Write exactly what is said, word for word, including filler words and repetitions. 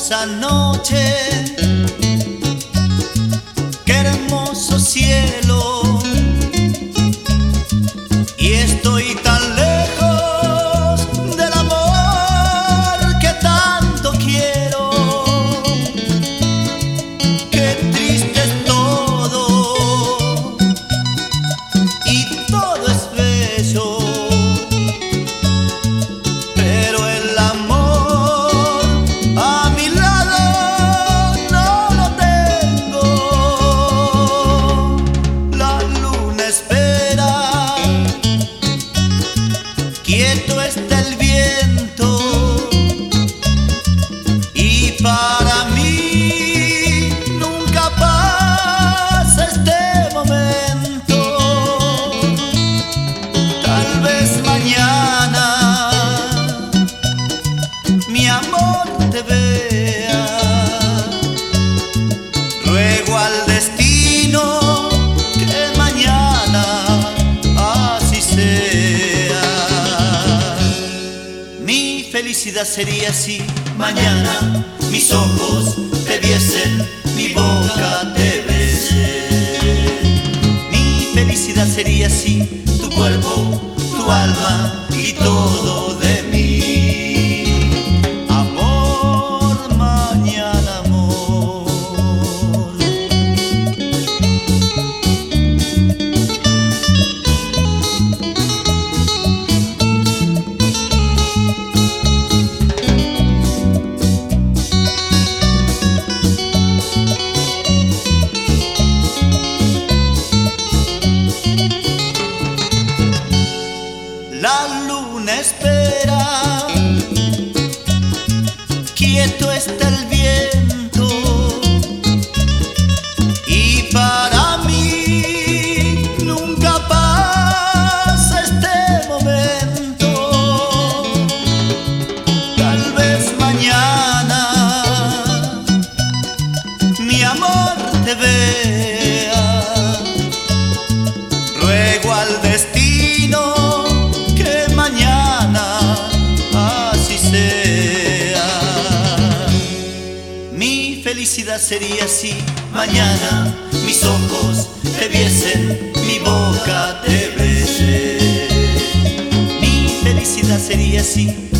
hermosa noche, qué hermoso cielo, y estoy tan lejos del amor que tanto quiero. Qué triste es todo y todo es bello, pero el amor a mi lado no lo tengo. La luna espera, quieto está el viento, y para mí nunca pasa este momento. Tal vez mañana mi amor te vea. Ruego al destino que mañana así sea. Mi felicidad sería si mañana mis ojos te viesen, mi boca te bese. Mi felicidad sería si tu cuerpo, tu alma y todo de mí. Amor, mañana amor. La luna espera, quieto está el viento, y para mí nunca pasa este momento. Tal vez mañana mi amor te vea. Ruego al destino que mañana así sea. Mi felicidad sería si mañana mis ojos te viesen, mi boca te bese. Mi felicidad sería si